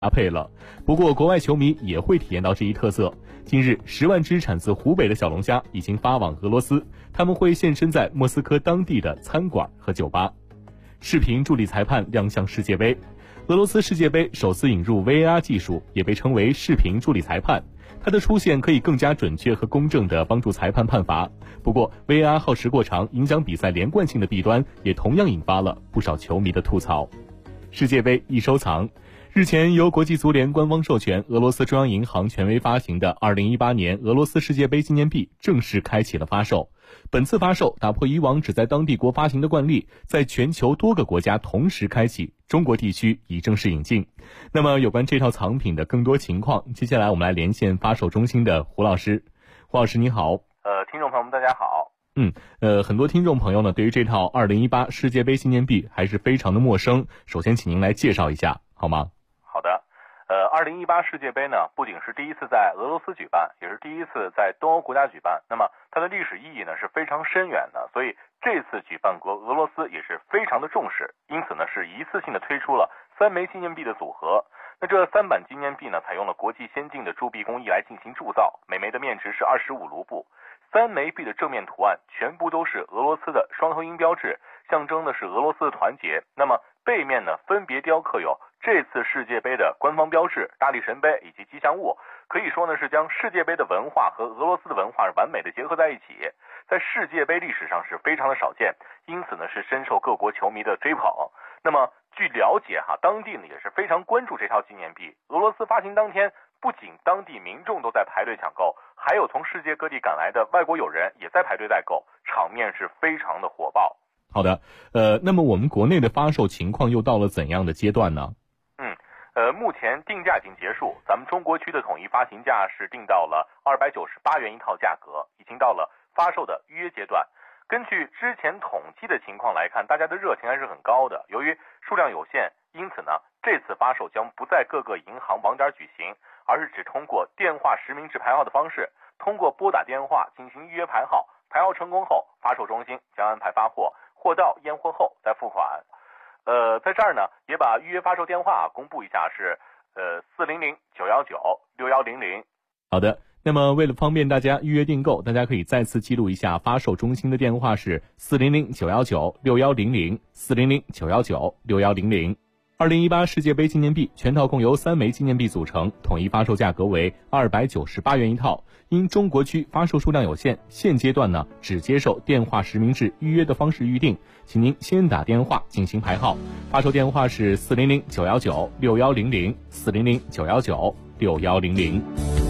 搭配了。不过国外球迷也会体验到这一特色。近日10万只产自湖北的小龙虾已经发往俄罗斯，他们会现身在莫斯科当地的餐馆和酒吧。视频助理裁判亮相世界杯。俄罗斯世界杯首次引入 VAR 技术，也被称为视频助理裁判。它的出现可以更加准确和公正地帮助裁判判罚。不过 VAR 耗时过长，影响比赛连贯性的弊端也同样引发了不少球迷的吐槽。世界杯易收藏。日前，由国际足联官方授权俄罗斯中央银行权威发行的2018年俄罗斯世界杯纪念币正式开启了发售。本次发售打破以往只在当地国发行的惯例，在全球多个国家同时开启，中国地区已正式引进。那么有关这套藏品的更多情况，接下来我们来连线发售中心的胡老师。胡老师你好。 听众朋友们大家好。 很多听众朋友呢对于这套2018世界杯纪念币还是非常的陌生，首先请您来介绍一下好吗？ 好的。2018世界杯呢，不仅是第一次在俄罗斯举办，也是第一次在东欧国家举办。那么它的历史意义呢是非常深远的，所以这次举办国俄罗斯也是非常的重视，因此呢是一次性的推出了3枚纪念币的组合。那这3版纪念币呢，采用了国际先进的铸币工艺来进行铸造，每枚的面值是25卢布。3枚币的正面图案全部都是俄罗斯的双头鹰标志，象征的是俄罗斯的团结。那么背面呢，分别雕刻有这次世界杯的官方标志、大力神杯以及吉祥物，可以说呢是将世界杯的文化和俄罗斯的文化完美的结合在一起，在世界杯历史上是非常的少见，因此呢是深受各国球迷的追捧。那么据了解当地呢也是非常关注这套纪念币。俄罗斯发行当天，不仅当地民众都在排队抢购，还有从世界各地赶来的外国友人也在排队代购，场面是非常的火爆。 好的，那么我们国内的发售情况又到了怎样的阶段呢？ 目前定价已经结束，咱们中国区的统一发行价是定到了298元一套价格，已经到了发售的预约阶段。根据之前统计的情况来看，大家的热情还是很高的。由于数量有限，因此呢，这次发售将不在各个银行网点举行，而是只通过电话实名制排号的方式，通过拨打电话进行预约排号，排号成功后，发售中心将安排发货，货到验货后再付款。在这儿呢，也把预约发售电话公布一下，是400-919-6100。 好的，那么为了方便大家预约订购，大家可以再次记录一下发售中心的电话是400-919-6100 400-919-6100。2018世界杯纪念币全套共由3枚纪念币组成，统一发售价格为298元一套。因中国区发售数量有限，现阶段呢只接受电话实名制预约的方式预定，请您先打电话进行排号。发售电话是400-919-6100 400-919-6100。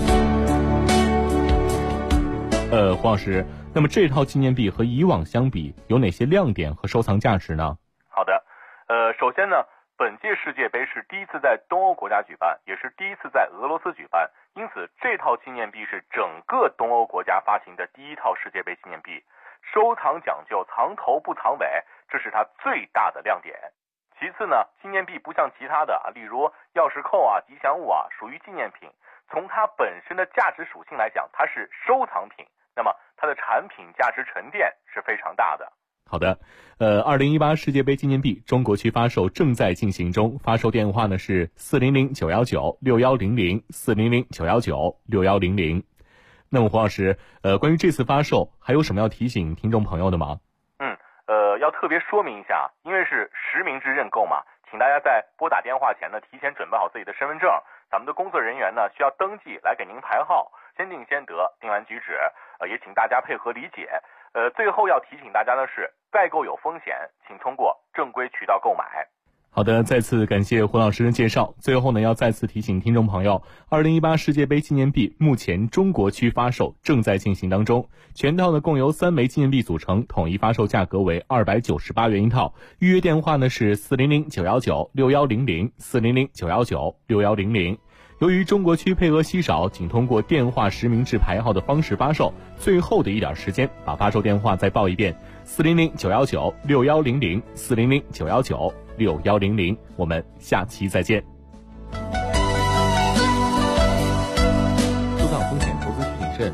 胡老师，那么这套纪念币和以往相比有哪些亮点和收藏价值呢？ 好的，首先呢，本届世界杯是第一次在东欧国家举办，也是第一次在俄罗斯举办，因此这套纪念币是整个东欧国家发行的第一套世界杯纪念币。收藏讲究藏头不藏尾，这是它最大的亮点。其次呢，纪念币不像其他的例如钥匙扣吉祥物属于纪念品，从它本身的价值属性来讲，它是收藏品，那么它的产品价值沉淀是非常大的。 好的，2018世界杯纪念币中国区发售正在进行中，发售电话呢是400-919-6100 400-919-6100。那么胡老师，关于这次发售还有什么要提醒听众朋友的吗？ 要特别说明一下，因为是实名制认购嘛，请大家在拨打电话前呢，提前准备好自己的身份证，咱们的工作人员呢需要登记来给您排号，先定先得，定完举止，也请大家配合理解。最后要提醒大家的是，代购有风险，请通过正规渠道购买。 好的，再次感谢胡老师的介绍。最后呢，要再次提醒听众朋友，2018世界杯纪念币目前中国区发售正在进行当中，全套呢共由3枚纪念币组成，统一发售价格为298元一套。预约电话呢是400-919-6100 400-919-6100。由于中国区配额稀少，仅通过电话实名制排号的方式发售，最后的一点时间，把发售电话再报一遍：400-919-6100 400-919-6100。我们下期再见。 收藏风险，投资需谨慎。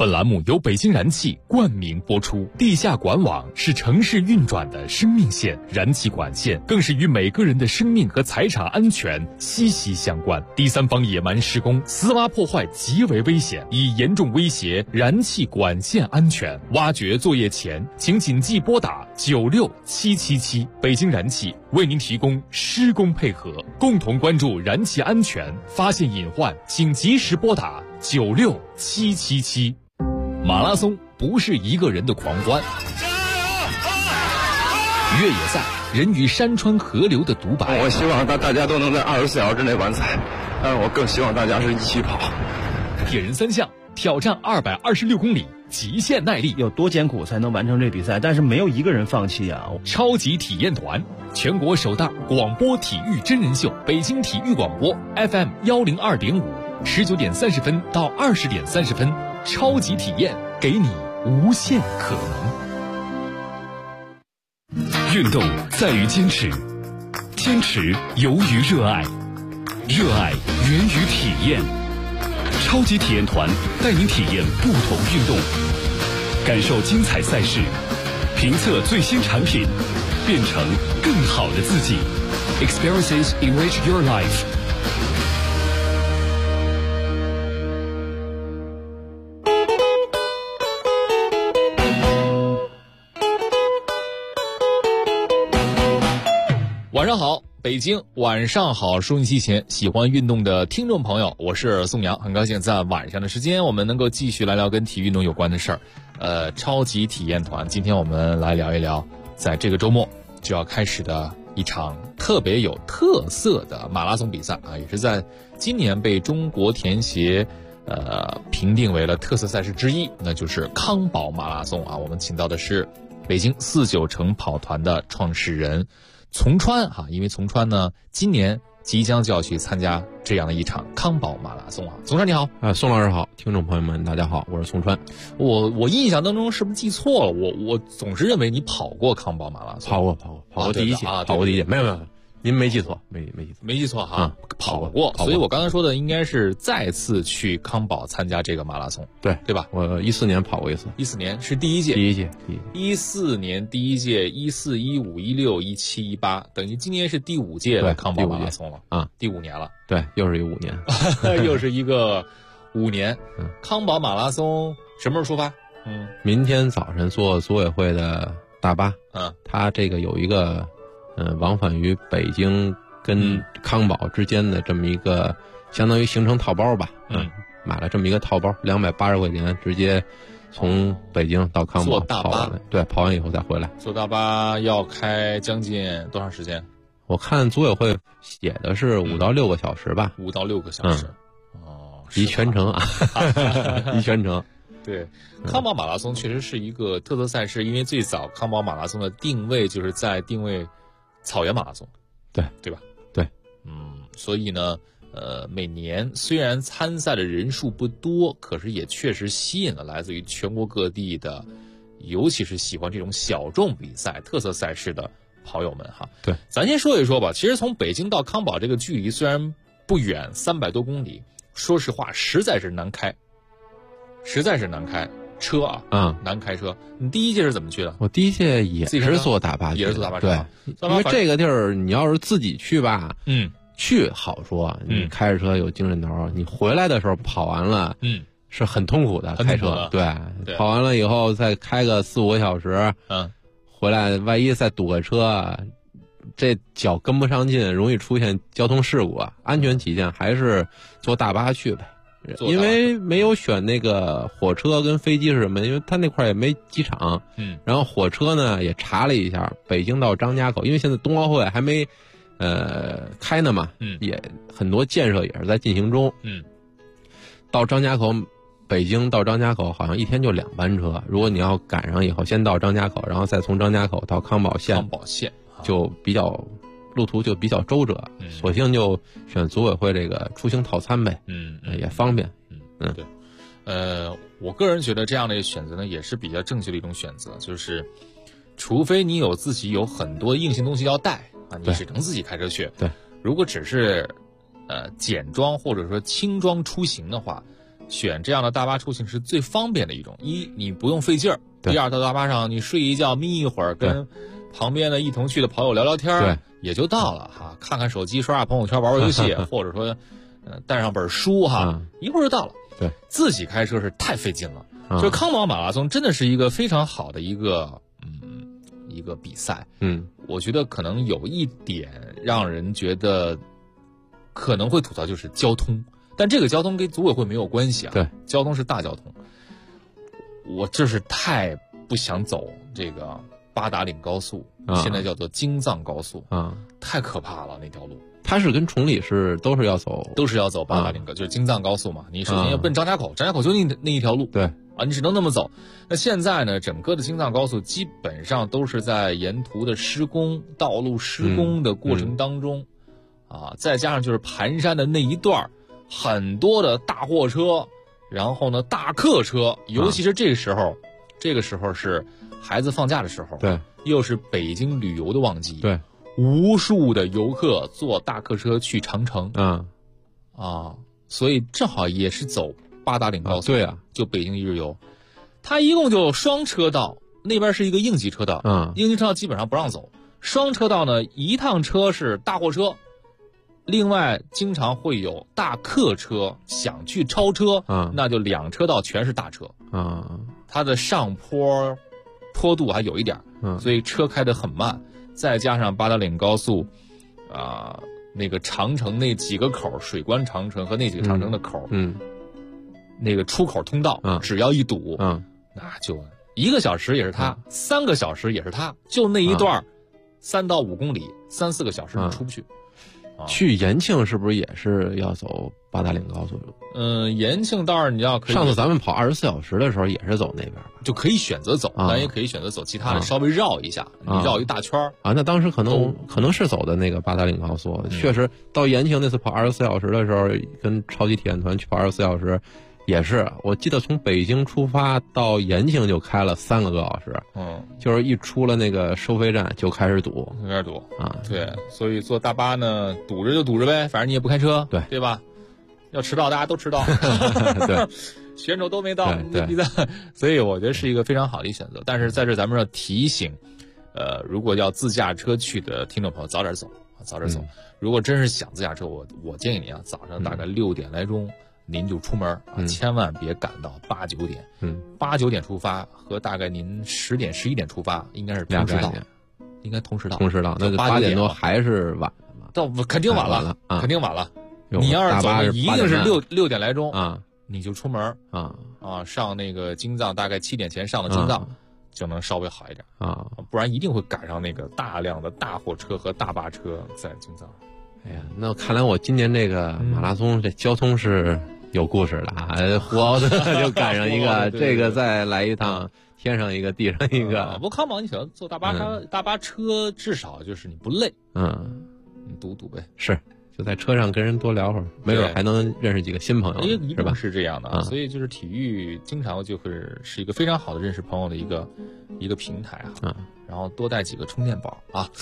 本栏目由北京燃气冠名播出。地下管网是城市运转的生命线，燃气管线更是与每个人的生命和财产安全息息相关。第三方野蛮施工、私挖破坏极为危险，已严重威胁燃气管线安全。挖掘作业前，请谨记拨打96777。北京燃气为您提供施工配合，共同关注燃气安全，发现隐患请及时拨打96777。马拉松不是一个人的狂欢，越野赛人与山川河流的独白。 我希望大家都能在24小时之内完赛，但是我更希望大家是一起跑。 铁人三项挑战226公里，极限耐力， 有多艰苦才能完成这比赛？但是没有一个人放弃啊！ 超级体验团，全国首档广播体育真人秀，北京体育广播 FM 102.5，19点30分到20点30分，超级体验给你无限可能。运动在于坚持，坚持由于热爱，热爱源于体验。超级体验团带您体验不同运动，感受精彩赛事，评测最新产品，变成更好的自己。Experiences enrich your life。晚上好，北京晚上好，收音机前喜欢运动的听众朋友，我是宋阳，很高兴在晚上的时间我们能够继续来聊跟体育运动有关的事儿。超级体验团，今天我们来聊一聊在这个周末就要开始的一场特别有特色的马拉松比赛啊，也是在今年被中国田协评定为了特色赛事之一，那就是康宝马拉松啊。我们请到的是北京49城跑团的创始人从川哈，因为从川呢今年即将就要去参加这样的一场康宝马拉松啊。从川你好。 宋老师好，听众朋友们大家好，我是从川。 我印象当中是不是记错了？我总是认为你跑过康宝马拉松。 跑过第一届，跑过第一届，没有，您没记错，没记错哈，跑过。所以我刚才说的应该是再次去康宝参加这个马拉松，对吧？ 我14年跑过一次 ，14年是第一届，14年第一届，14、15、16、17、18，等于今年是第5届的康宝马拉松了啊，第5年了， 对，又是一5年， 又是一个5年。康宝马拉松什么时候出发？ 明天早晨坐组委会的大巴，它这个有一个。往返于北京跟康宝之间的这么一个，相当于行程套包吧。买了这么一个套包，280块钱，直接从北京到康宝跑完。对，跑完以后再回来。 坐大巴要开将近多长时间？ 我看组委会写的是5到6个小时吧。 5到6个小时。 一全程啊，一全程。 对，康宝马拉松确实是一个特色赛事，因为最早康宝马拉松的定位就是在定位草原马拉松，对吧？ 对， 所以呢，每年虽然参赛的人数不多，可是也确实吸引了来自于全国各地的，尤其是喜欢这种小众比赛、特色赛事的跑友们哈。 对， 咱先说一说吧。其实从北京到康宝这个距离虽然不远，300多公里，说实话，实在是难开车啊，难开车。你第一届是怎么去的？ 我第一届也是坐大巴去的， 也是坐大巴对，因为这个地儿你要是自己去吧，去好说，你开着车有精神头，你回来的时候跑完了，是很痛苦的开车，对，跑完了以后再开个4、5个小时，回来万一再堵个车，这脚跟不上劲，容易出现交通事故啊。安全起见，还是坐大巴去呗。因为没有选那个火车跟飞机是什么？因为他那块也没机场。然后火车呢也查了一下，北京到张家口，因为现在冬奥会还没开呢嘛，也很多建设也是在进行中。到张家口，北京到张家口好像一天就2班车。如果你要赶上以后，先到张家口，然后再从张家口到康宝线，就比较路途就比较周折，索性就选组委会这个出行套餐呗，也方便， 对，我个人觉得这样的选择呢，也是比较正确的一种选择，就是除非你自己有很多硬性东西要带啊，你只能自己开车去。 对， 如果只是简装或者说轻装出行的话， 选这样的大巴出行是最方便的一种。一，你不用费劲儿；第二，到大巴上你睡一觉眯一会儿，跟旁边的一同去的朋友聊聊天，也就到了哈。看看手机，刷刷朋友圈，玩玩游戏，或者说带上本书哈，一会儿就到了。 对， 自己开车是太费劲了。就康宝马拉松真的是一个非常好的一个比赛。我觉得可能有一点让人觉得可能会吐槽，就是交通。但这个交通跟组委会没有关系啊。 对， 交通是大交通。我这是太不想走这个八达岭高速，现在叫做京藏高速太可怕了那条路。 它是跟崇礼都是要走八达岭就是京藏高速嘛。你首先要奔张家口，张家口就那一条路。 对你只能那么走。那现在呢，整个的京藏高速基本上都是在沿途的道路施工的过程当中，再加上就是盘山的那一段，很多的大货车，然后呢大客车，尤其是这个时候是孩子放假的时候， 对， 又是北京旅游的旺季， 对， 无数的游客坐大客车去长城，所以正好也是走八达岭高速， 对啊， 就北京一日游，它一共就双车道，那边是一个应急车道，应急车道基本上不让走，双车道呢，一趟车是大货车，另外经常会有大客车想去超车，那就两车道全是大车，它的上坡度还有一点，所以车开得很慢，再加上八达岭高速，那个长城那几个口，水关长城和那几个长城的口，那个出口通道，只要一堵，那就1个小时也是它，3个小时也是它，就那一段，3到5公里，3、4个小时你出不去。 去延庆是不是也是要走八达岭高速？ 延庆倒是你要可以。 上次咱们跑24小时的时候也是走那边吧， 就可以选择走，咱也可以选择走其他的，稍微绕一下，你绕一大圈那当时可能是走的那个八达岭高速，确实到延庆那次跑24小时的时候，跟超级体验团去跑24小时。也是，我记得从北京出发到延庆就开了3个多小时，就是一出了那个收费站就开始堵对，所以坐大巴呢，堵着就堵着呗，反正你也不开车，对吧？要迟到大家都迟到， 对， 选手都没到，比赛，所以我觉得是一个非常好的选择。但是在这咱们要提醒，如果要自驾车去的听众朋友，早点走。如果真是想自驾车，我建议你早上大概6点来钟。您就出门千万别赶到8、9点。8、9点出发和大概您10点、11点出发应该是同时到，应该同时到。 那就8点多还是晚了。 到肯定晚了，肯定晚了。你要是走，一定是6点来钟你就出门上那个京藏，大概7点前上了京藏，就能稍微好一点不然一定会赶上那个大量的大货车和大巴车在京藏。 哎呀，那看来我今年这个马拉松这交通是有故事的胡奥的就赶上一个，这个再来一趟，天上一个地上一个。 不过康宝，你想坐大巴车，至少就是你不累，你堵呗。 是，就在车上跟人多聊会儿，没准还能认识几个新朋友， 是吧？是这样的，所以就是体育经常就会是一个非常好的认识朋友的一个平台然后多带几个充电宝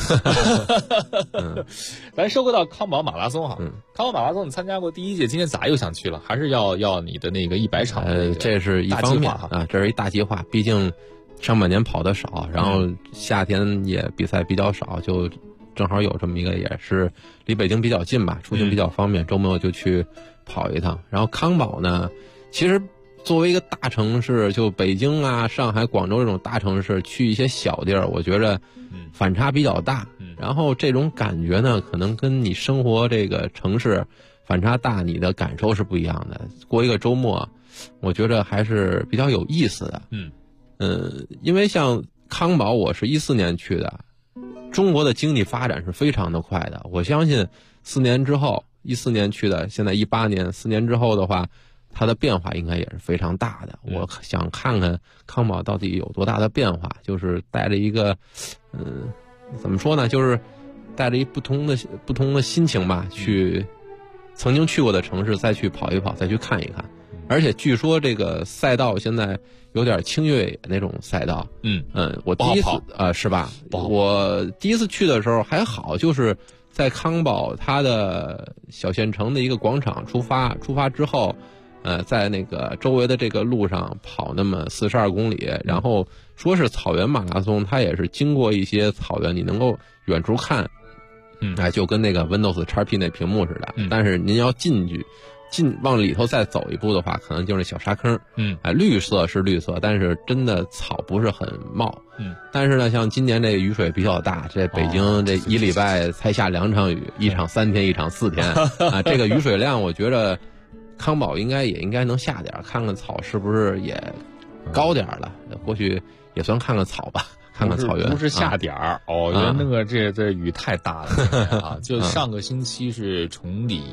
咱说回到康宝马拉松康宝马拉松你参加过第1届，今天咋又想去了？还是要你的那个100场？ 这是一方面这是一大计划，毕竟上半年跑得少，然后夏天也比赛比较少，就正好有这么一个，也是离北京比较近吧，出行比较方便，周末就去跑一趟。然后康宝呢，其实作为一个大城市，就北京上海、广州这种大城市，去一些小地儿，我觉着反差比较大。然后这种感觉呢，可能跟你生活这个城市反差大，你的感受是不一样的。过一个周末，我觉着还是比较有意思的。因为像康宝，我是14年去的，中国的经济发展是非常的快的。我相信4年之后，14年去的，现在18年，4年之后的话，它的变化应该也是非常大的。我想看看康宝到底有多大的变化，就是带着一个，怎么说呢，就是带着一不同的心情吧，去曾经去过的城市再去跑一跑，再去看一看。而且据说这个赛道现在有点轻越野那种赛道。我第一次是吧？我第一次去的时候还好，就是在康宝它的小县城的一个广场出发之后。 在那个周围的这个路上跑那么42公里，然后说是草原马拉松，它也是经过一些草原，你能够远处看，就跟那个 Windows XP 那屏幕似的。但是您要进往里头再走一步的话，可能就是小沙坑。绿色是绿色，但是真的草不是很茂。但是呢，像今年这雨水比较大，这北京这1礼拜才下2场雨，一场3天，一场4天啊，这个雨水量我觉得康宝应该能下点，看看草是不是也高点了，过去也算看看草吧。看看草原不是下点儿原来那个这雨太大了啊！就上个星期是崇礼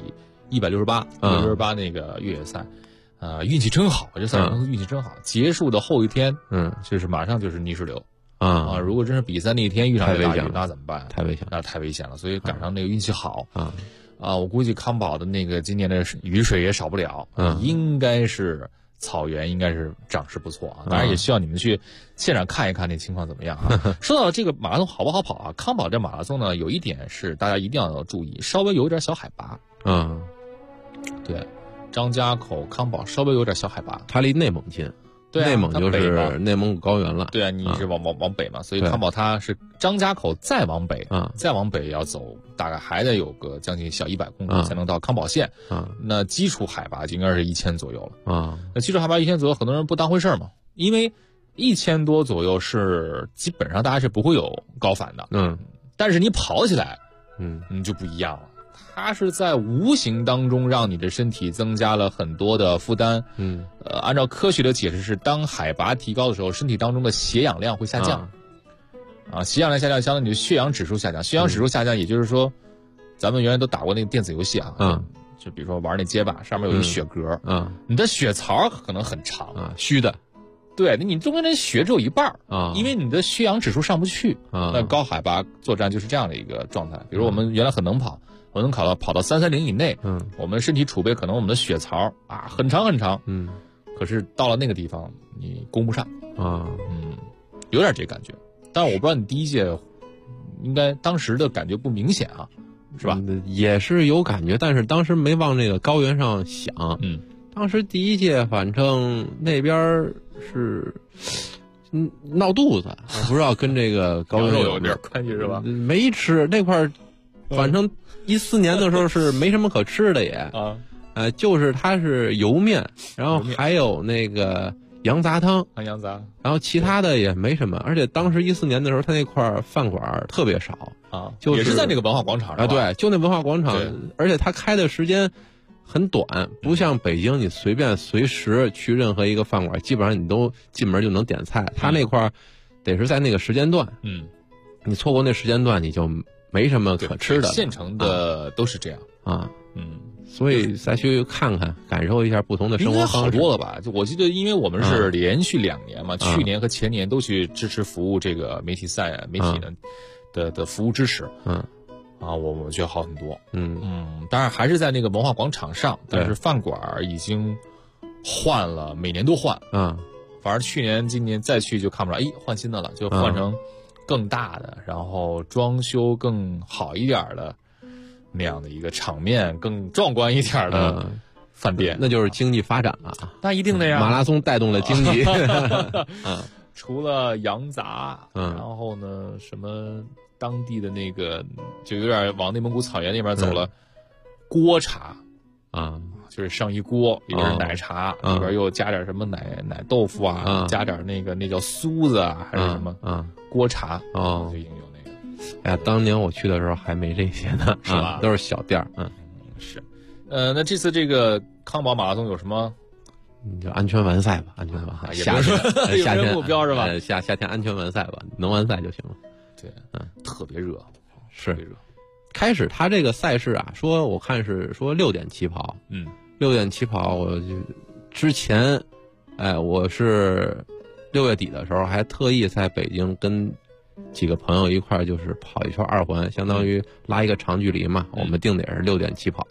168那个越野赛，运气真好，这赛事公司运气真好。结束的后一天，就是马上就是泥石流啊！如果真是比赛那天遇上这大雨，那怎么办？ 太危险， 那太危险了。所以赶上那个运气好我估计康宝的那个今年的雨水也少不了，应该是。草原应该是长势不错啊，当然也需要你们去现场看一看那情况怎么样啊。说到这个马拉松好不好跑啊，康宝这马拉松呢，有一点是大家一定要注意，稍微有点小海拔。对，张家口康宝稍微有点小海拔， 它离内蒙近。对内蒙就是内蒙古高原了。 对啊，你是往北嘛，所以康宝它是张家口再往北再往北要走，大概还得有个将近小100公里才能到康宝县那基础海拔就应该是1000左右了那基础海拔1000左右，很多人不当回事嘛，因为1000多左右是基本上大家是不会有高反的。但是你跑起来，你就不一样了。它是在无形当中让你的身体增加了很多的负担。按照科学的解释是，当海拔提高的时候，身体当中的血氧量会下降。血氧量下降，相当于你的血氧指数下降。血氧指数下降，也就是说，咱们原来都打过那个电子游戏啊，就比如说玩那街霸，上面有一血格，你的血槽可能很长虚的。 对，你中间的血只有一半因为你的血氧指数上不去那高海拔作战就是这样的一个状态。比如我们原来很能跑，我能跑到330以内，我们身体储备可能我们的血槽很长很长，可是到了那个地方你攻不上有点这感觉。但是我不知道你第一届应该当时的感觉不明显是吧？ 也是有感觉，但是当时没往那个高原上想。当时第一届反正那边是闹肚子，不知道跟这个高原有点关系是吧？ 没吃那块儿，反正14年的时候是没什么可吃的也就是它是油面，然后还有那个羊杂汤， 羊杂， 然后其他的也没什么。而且当时14年的时候，它那块饭馆特别少就是也是在那个文化广场上对，就那文化广场，而且它开的时间很短，不像北京你随时去任何一个饭馆，基本上你都进门就能点菜。它那块得是在那个时间段，你错过那时间段你就没什么可吃的。 县城的都是这样所以再去看看，感受一下不同的生活方式。 应该好多了吧？就我记得，因为我们是连续2年嘛，去年和前年都去支持服务这个媒体的服务支持。我觉得好很多。当然还是在那个文化广场上，但是饭馆已经换了，每年都换。反而去年、今年再去就看不着，换新的了，就换成更大的，然后装修更好一点的那样的一个场面，更壮观一点的饭店。 那就是经济发展了。 那一定的呀， 马拉松带动了经济。 除了羊杂，然后呢，什么当地的那个就有点往内蒙古草原那边走了，锅茶就是上一锅，里边奶茶，里边又加点什么奶豆腐加点那叫酥子还是什么锅茶就应有那个。 哎呀，当年我去的时候还没这些呢， 是吧？ 都是小店是。那这次这个康宝马拉松有什么？ 你就安全完赛吧，安全完赛。夏天目标是吧？ 夏天安全完赛吧，能完赛就行了。 对，特别热， 是热。开始他这个赛事说我看是说6点起跑，6点起跑，我就之前，我是6月底的时候还特意在北京跟几个朋友一块就是跑一圈2环，相当于拉一个长距离嘛。我们定的也是6点起跑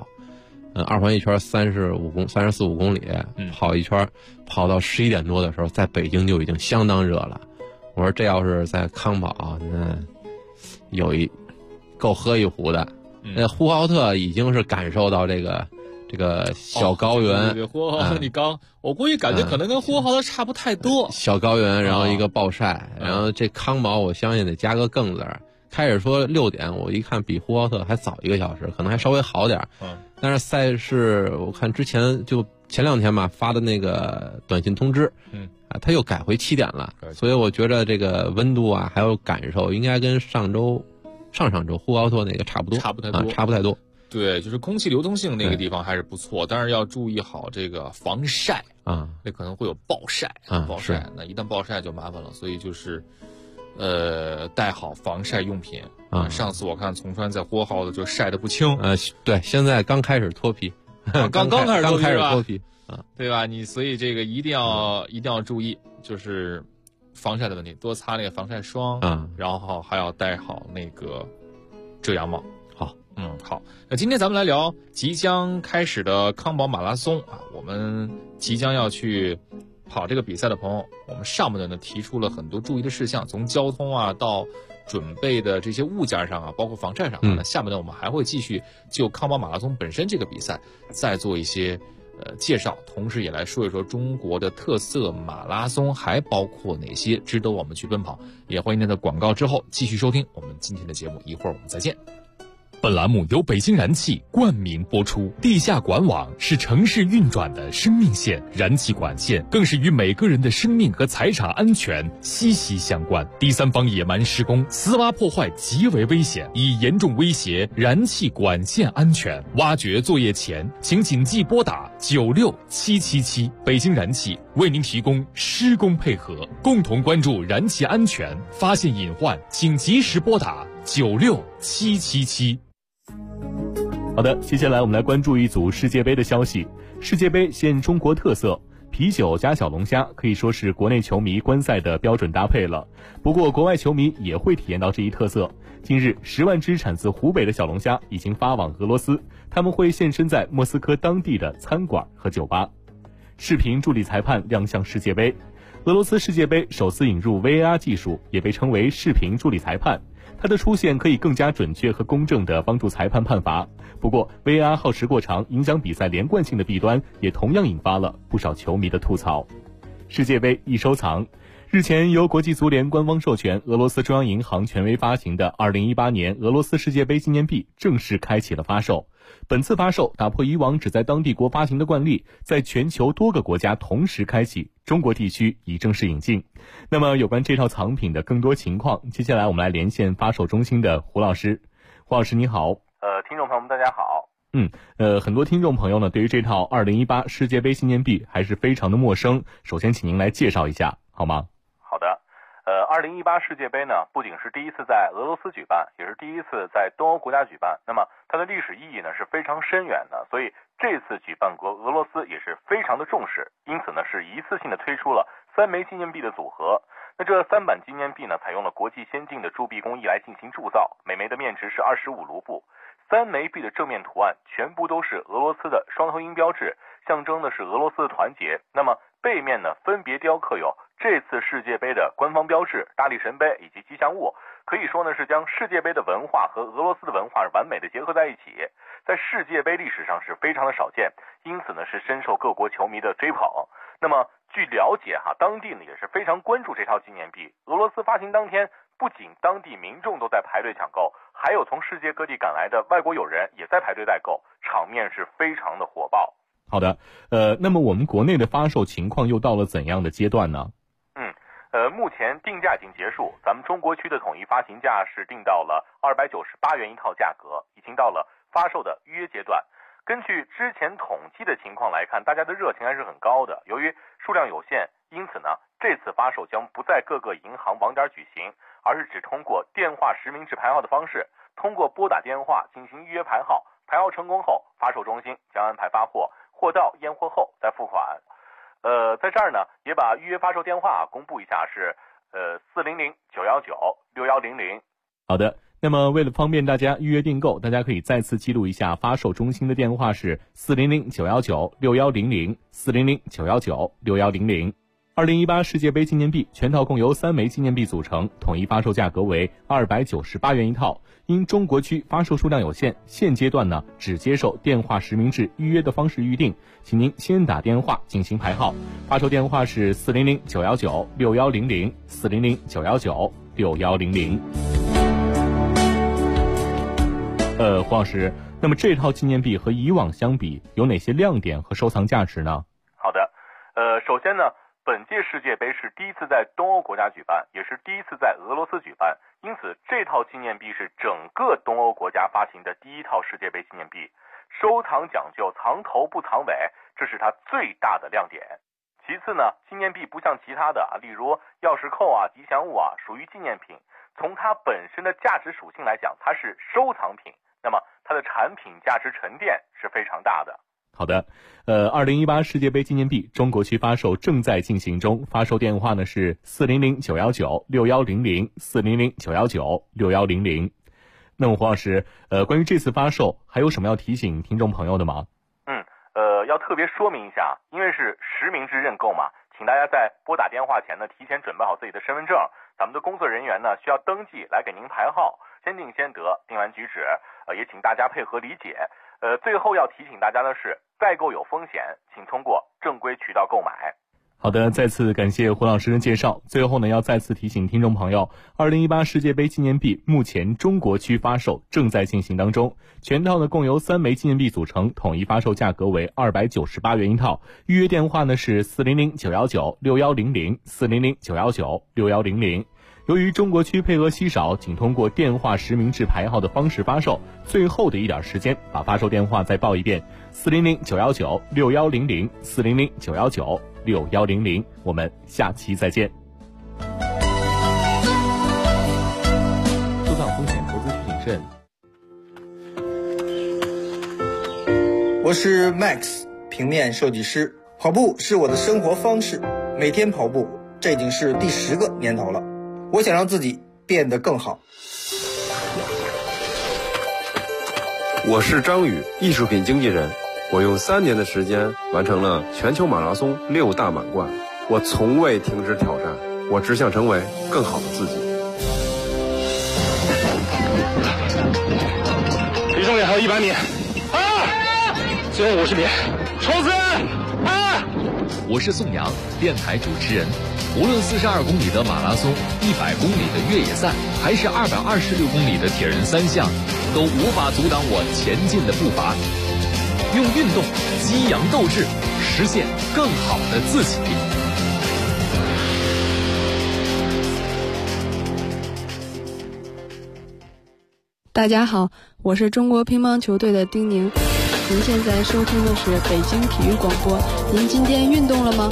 ，2环一圈34-35公里，跑一圈，跑到11点多的时候，在北京就已经相当热了。我说这要是在康宝，那够喝一壶的。呼和浩特已经是感受到这个这个小高原， 对呼和浩特你刚，我估计感觉可能跟呼和浩特差不太多。 小高原，然后一个暴晒，然后这康宝我相信得加个更字儿。开始说6点，我一看比呼和浩特还早1个小时，可能还稍微好点。但是赛事我看之前就前2天吧发的那个短信通知，他又改回7点了，所以我觉得这个温度啊还有感受应该跟上周呼和浩特那个差不多，差不太多。 对，就是空气流通性那个地方还是不错，但是要注意好这个防晒啊，那可能会有暴晒啊，暴晒，那一旦暴晒就麻烦了，所以就是带好防晒用品啊。上次我看从川在呼和浩特就晒得不轻， 对，现在刚开始脱皮， 刚开始脱皮啊，对吧？你所以这个一定要注意，就是防晒的问题，多擦那个防晒霜啊，然后还要戴好那个遮阳帽。好，那今天咱们来聊即将开始的康宝马拉松啊，我们即将要去跑这个比赛的朋友，我们上半段呢提出了很多注意的事项，从交通啊到准备的这些物件上啊，包括防晒上啊，那下半段我们还会继续就康宝马拉松本身这个比赛再做一些介绍，同时也来说一说中国的特色马拉松还包括哪些值得我们去奔跑。也欢迎您的广告之后继续收听我们今天的节目，一会儿我们再见。本栏目由北京燃气冠名播出。地下管网是城市运转的生命线，燃气管线更是与每个人的生命和财产安全息息相关。第三方野蛮施工、私挖破坏极为危险，已严重威胁燃气管线安全。挖掘作业前，请谨记拨打96777。北京燃气为您提供施工配合，共同关注燃气安全，发现隐患请及时拨打96777。 好的，接下来我们来关注一组世界杯的消息。世界杯现中国特色，啤酒加小龙虾可以说是国内球迷观赛的标准搭配了。不过国外球迷也会体验到这一特色。近日10万只产自湖北的小龙虾已经发往俄罗斯，他们会现身在莫斯科当地的餐馆和酒吧。视频助理裁判亮相世界杯。俄罗斯世界杯首次引入 VAR 技术，也被称为视频助理裁判。它的出现可以更加准确和公正地帮助裁判判罚。不过 VAR 耗时过长，影响比赛连贯性的弊端也同样引发了不少球迷的吐槽。世界杯易收藏。日前由国际足联官方授权，俄罗斯中央银行权威发行的2018年俄罗斯世界杯纪念币正式开启了发售。本次发售打破以往只在当地国发行的惯例，在全球多个国家同时开启，中国地区已正式引进。那么有关这套藏品的更多情况，接下来我们来连线发售中心的胡老师。胡老师你好。 听众朋友们大家好。 很多听众朋友呢对于这套2018世界杯纪念币还是非常的陌生，首先请您来介绍一下好吗？ 好的。2018世界杯呢，不仅是第一次在俄罗斯举办，也是第一次在东欧国家举办。那么它的历史意义呢是非常深远的，所以这次举办国俄罗斯也是非常的重视，因此呢是一次性的推出了3枚纪念币的组合。那这3版纪念币呢，采用了国际先进的铸币工艺来进行铸造，每枚的面值是25卢布。3枚币的正面图案全部都是俄罗斯的双头鹰标志，象征的是俄罗斯的团结。那么背面呢，分别雕刻有这次世界杯的官方标志、大力神杯以及吉祥物，可以说呢是将世界杯的文化和俄罗斯的文化完美的结合在一起，在世界杯历史上是非常的少见，因此呢是深受各国球迷的追捧。那么据了解当地呢也是非常关注这套纪念币。俄罗斯发行当天，不仅当地民众都在排队抢购，还有从世界各地赶来的外国友人也在排队代购，场面是非常的火爆。 好的，那么我们国内的发售情况又到了怎样的阶段呢？ 目前定价已经结束，咱们中国区的统一发行价是定到了298元一套价格，已经到了发售的预约阶段。根据之前统计的情况来看，大家的热情还是很高的。由于数量有限，因此呢，这次发售将不在各个银行网点举行，而是只通过电话实名制排号的方式，通过拨打电话进行预约排号，排号成功后，发售中心将安排发货，货到验货后再付款。在这儿呢，也把预约发售电话公布一下，是400-919-6100。 好的，那么为了方便大家预约订购，大家可以再次记录一下发售中心的电话是400-919-6100，400-919-6100。 2018世界杯纪念币全套共由3枚纪念币组成，统一发售价格为298元一套。因中国区发售数量有限，现阶段呢只接受电话实名制预约的方式预定，请您先打电话进行排号。发售电话是400-919-6100 400-919-6100。黄老师，那么这套纪念币和以往相比有哪些亮点和收藏价值呢？ 好的，首先呢，本届世界杯是第一次在东欧国家举办，也是第一次在俄罗斯举办，因此这套纪念币是整个东欧国家发行的第一套世界杯纪念币，收藏讲究藏头不藏尾，这是它最大的亮点。其次呢，纪念币不像其他的例如钥匙扣吉祥物属于纪念品，从它本身的价值属性来讲，它是收藏品，那么它的产品价值沉淀是非常大的。 好的，2018世界杯纪念币中国区发售正在进行中，发售电话呢是400-919-6100 400-919-6100。那么黄老师，关于这次发售还有什么要提醒听众朋友的吗？ 要特别说明一下，因为是实名制认购嘛，请大家在拨打电话前呢，提前准备好自己的身份证，咱们的工作人员呢需要登记来给您排号，先定先得，定完举止，也请大家配合理解。最后要提醒大家的是，代购有风险，请通过正规渠道购买。 好的，再次感谢胡老师的介绍。最后呢，要再次提醒听众朋友，2018世界杯纪念币目前中国区发售正在进行当中，全套呢共由3枚纪念币组成，统一发售价格为298元一套。预约电话呢是400-919-6100 400-919-6100。由于中国区配额稀少，仅通过电话实名制排号的方式发售，最后的一点时间，把发售电话再报一遍：400-919-6100 400-919-6100。我们下期再见。收藏风险，投资需谨慎。 我是 Max， 平面设计师。跑步是我的生活方式，每天跑步，这已经是第10个年头了。我想让自己变得更好。 我是张宇，艺术品经纪人。我用3年的时间完成了全球马拉松6大满贯。我从未停止挑战，我只想成为更好的自己。 离终点还有100米，最后50米，冲刺！ 我是宋阳，电台主持人。无论42公里的马拉松、100公里的越野赛，还是226公里的铁人3项，都无法阻挡我前进的步伐。用运动激扬斗志，实现更好的自己。 大家好，我是中国乒乓球队的丁宁。您现在收听的是北京体育广播。您今天运动了吗？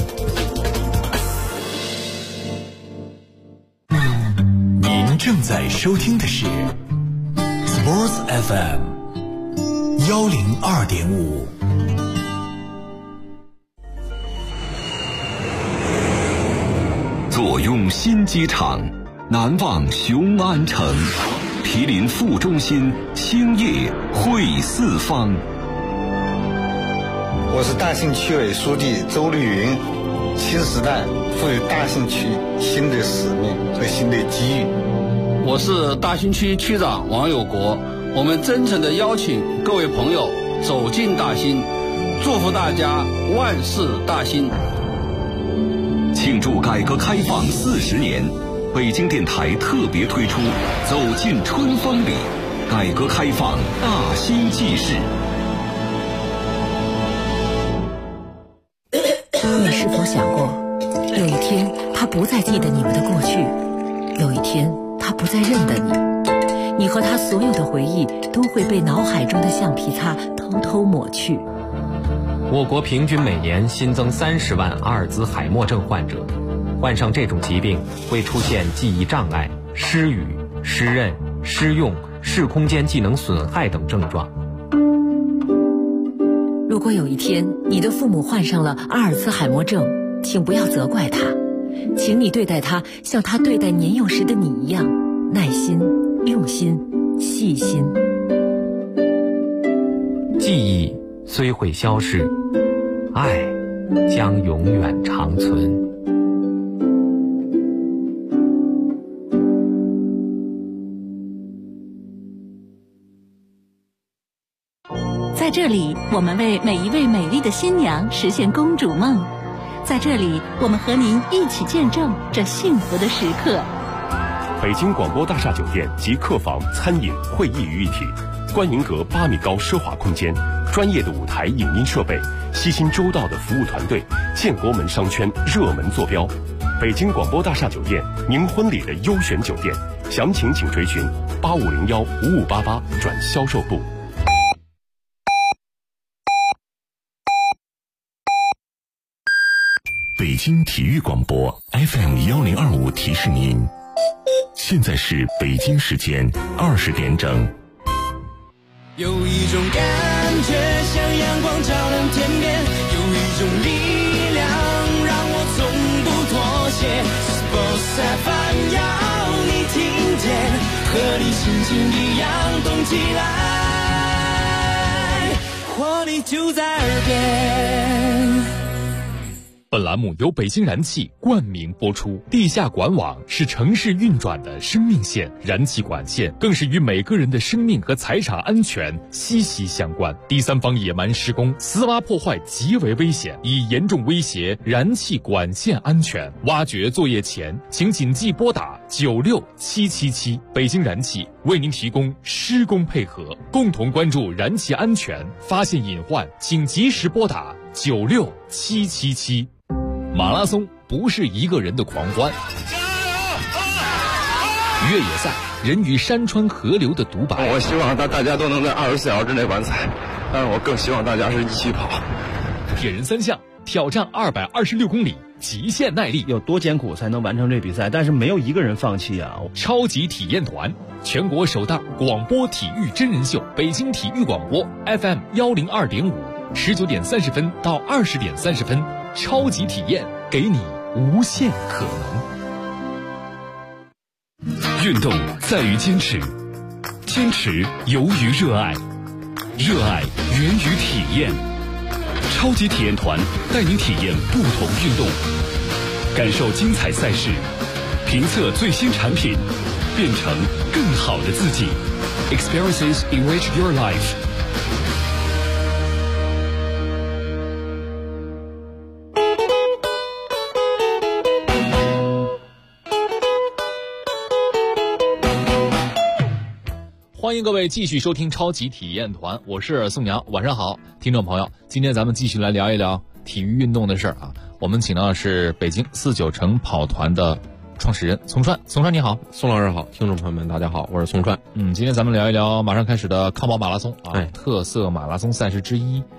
您正在收听的是 Sports FM 102.5。 坐拥新机场，难忘雄安城，毗邻副中心，兴业汇四方。 我是大兴区委书记周绿云。新时代赋予大兴区新的使命和新的机遇。 我是大兴区区长王有国。我们真诚地邀请各位朋友走进大兴，祝福大家万事大兴。 庆祝改革开放40年，北京电台特别推出走进春风里，改革开放大兴纪事。 你是否想过，有一天他不再记得你们的过去，有一天他不再认得你，你和他所有的回忆都会被脑海中的橡皮擦偷偷抹去。 我国平均每年新增30万阿尔兹海默症患者，患上这种疾病会出现记忆障碍、失语、失认、失用、视空间技能损害等症状。 如果有一天你的父母患上了阿尔兹海默症，请不要责怪他，请你对待他像他对待年幼时的你一样，耐心、用心、细心。 记忆虽会消逝，爱将永远长存。 这里，我们为每一位美丽的新娘实现公主梦。在这里，我们和您一起见证这幸福的时刻。 北京广播大厦酒店集客房、餐饮、会议于一体，观云阁8米高奢华空间，专业的舞台影音设备，悉心周到的服务团队，建国门商圈热门坐标。北京广播大厦酒店，您婚礼的优选酒店，详情请垂询8501-5588转销售部。 北京体育广播 FM1025提示您，现在是北京时间20点整。 有一种感觉像阳光照亮天边，有一种力量让我从不妥协。Sports FM 要你听见，和你心情一样动起来，活力就在耳边。 本栏目由北京燃气冠名播出。地下管网是城市运转的生命线，燃气管线更是与每个人的生命和财产安全息息相关。第三方野蛮施工、私挖破坏极为危险，已严重威胁燃气管线安全。挖掘作业前，请谨记拨打96777。北京燃气为您提供施工配合，共同关注燃气安全，发现隐患请及时拨打96777。马拉松不是一个人的狂欢，越野赛人与山川河流的独白。 我希望大家都能在24小时之内完赛，但是我更希望大家是一起跑。 铁人3项挑战226公里，极限耐力， 有多艰苦才能完成这比赛？但是没有一个人放弃啊！ 超级体验团，全国首档广播体育真人秀，北京体育广播 FM102.5，19点30分到20点30分。超级体验，给你无限可能。运动在于坚持，坚持由于热爱，热爱源于体验。超级体验团带您体验不同运动，感受精彩赛事，评测最新产品，变成更好的自己。Experiences enrich your life。 欢迎各位继续收听超级体验团，我是宋阳，晚上好，听众朋友，今天咱们继续来聊一聊体育运动的事儿啊。我们请到的是北京49城跑团的创始人宋川，宋川你好。 宋老师好，听众朋友们大家好，我是宋川。 今天咱们聊一聊马上开始的康宝马拉松啊，特色马拉松赛事之一。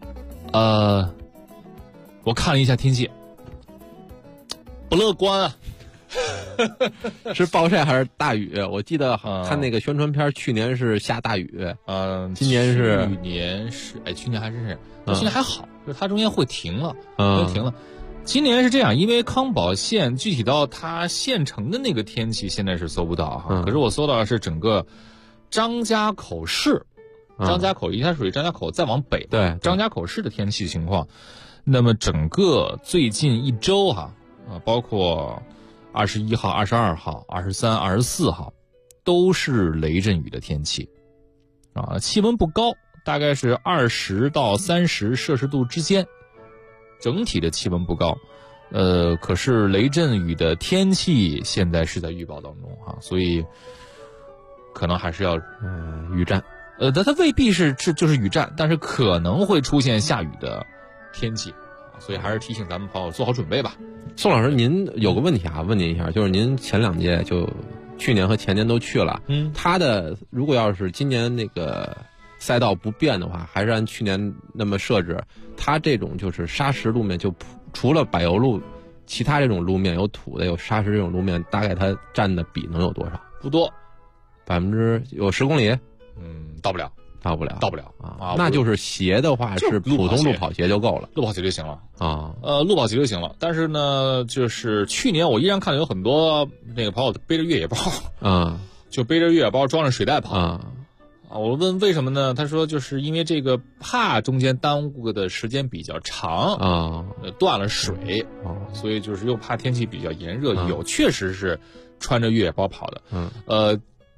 我看了一下天气，不乐观啊。 是暴晒还是大雨？我记得看那个宣传片，去年是下大雨，今年是去年还真是，去年还好，就是它中间会停了，停了。今年是这样，因为康宝县具体到它县城的那个天气现在是搜不到哈，可是我搜到的是整个张家口市，张家口它属于张家口再往北， 对， 张家口市的天气情况。那么整个最近一周包括21号、22号、23、24号都是雷阵雨的天气气温不高，大概是20到30摄氏度之间，整体的气温不高。可是雷阵雨的天气现在是在预报当中所以可能还是要雨战。 它未必是就是雨战，但是可能会出现下雨的天气，所以还是提醒咱们朋友做好准备吧。 宋老师，您有个问题问您一下，就是您前2届就去年和前年都去了，他的如果要是今年那个赛道不变的话，还是按去年那么设置，他这种就是沙石路面，就除了柏油路，其他这种路面有土的有沙石这种路面，大概它占的比能有多少？ 不多有10公里？ 到不了那就是鞋的话是普通路跑鞋就够了， 路跑鞋就行了路跑鞋就行了。但是呢，就是去年我依然看到有很多那个朋友背着越野包就背着越野包装着水袋跑我问为什么呢？他说就是因为这个怕中间耽误的时间比较长断了水所以就是又怕天气比较炎热，确实是穿着越野包跑的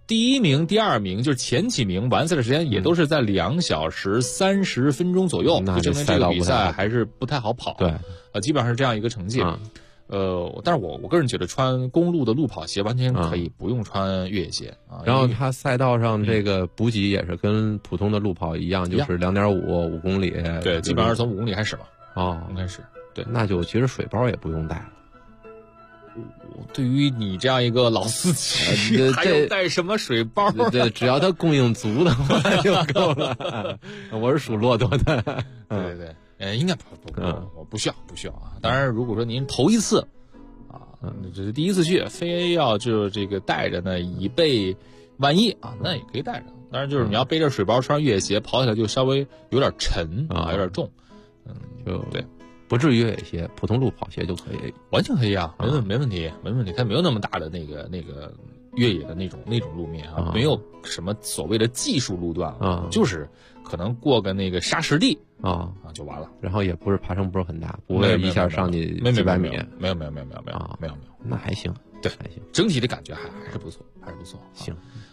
第1名、第2名就是前几名完赛的时间也都是在2小时30分钟左右，就证明这个比赛还是不太好跑。 对， 基本上是这样一个成绩。但是我个人觉得穿公路的路跑鞋完全可以不用穿越野鞋啊。 然后它赛道上这个补给也是跟普通的路跑一样，就是2.5公里。 对，基本上是从5公里开始嘛。 应该是。 对， 那就其实水包也不用带了。 对于你这样一个老司机，还用带什么水包？ 对，只要它供应足的话就够了。我是属骆驼的。 对，应该我不需要啊。当然，如果说您头一次啊，这是第一次去，非要就这个带着呢，以备万一啊，那也可以带着。当然，就是你要背着水包，穿越野鞋跑起来就稍微有点沉啊，有点重。 就对。 不至于越野鞋，普通路跑鞋就可以， 完全可以啊，没问题。它没有那么大的那个越野的那种路面啊，没有什么所谓的技术路段啊，就是可能过个那个沙石地啊就完了。 然后也不是爬升不是很大，不会一下上去几百米。 没有， 那还行， 对，还行，整体的感觉还是不错， 行。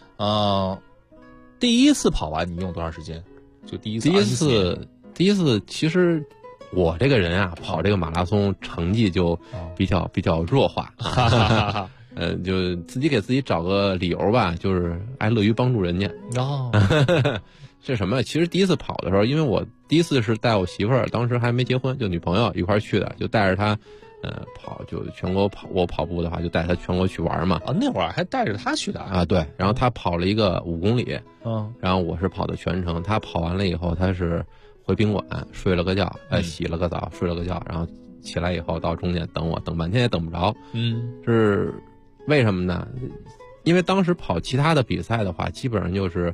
第一次跑完你用多长时间？就第一次其实。我这个人啊，跑这个马拉松成绩就比较弱化，就自己给自己找个理由吧，就是乐于帮助人家。是什么？其实第一次跑的时候，因为我第一次是带我媳妇儿，当时还没结婚，就女朋友一块儿去的，就带着她，跑就全国跑。我跑步的话，就带她全国去玩嘛。 那会儿还带着她去的啊？ 对。然后她跑了一个5公里，然后我是跑的全程。她跑完了以后，她是。回宾馆睡了个觉，洗了个澡，睡了个觉，然后起来以后到终点等我，等半天也等不着。是为什么呢？因为当时跑其他的比赛的话，基本上就是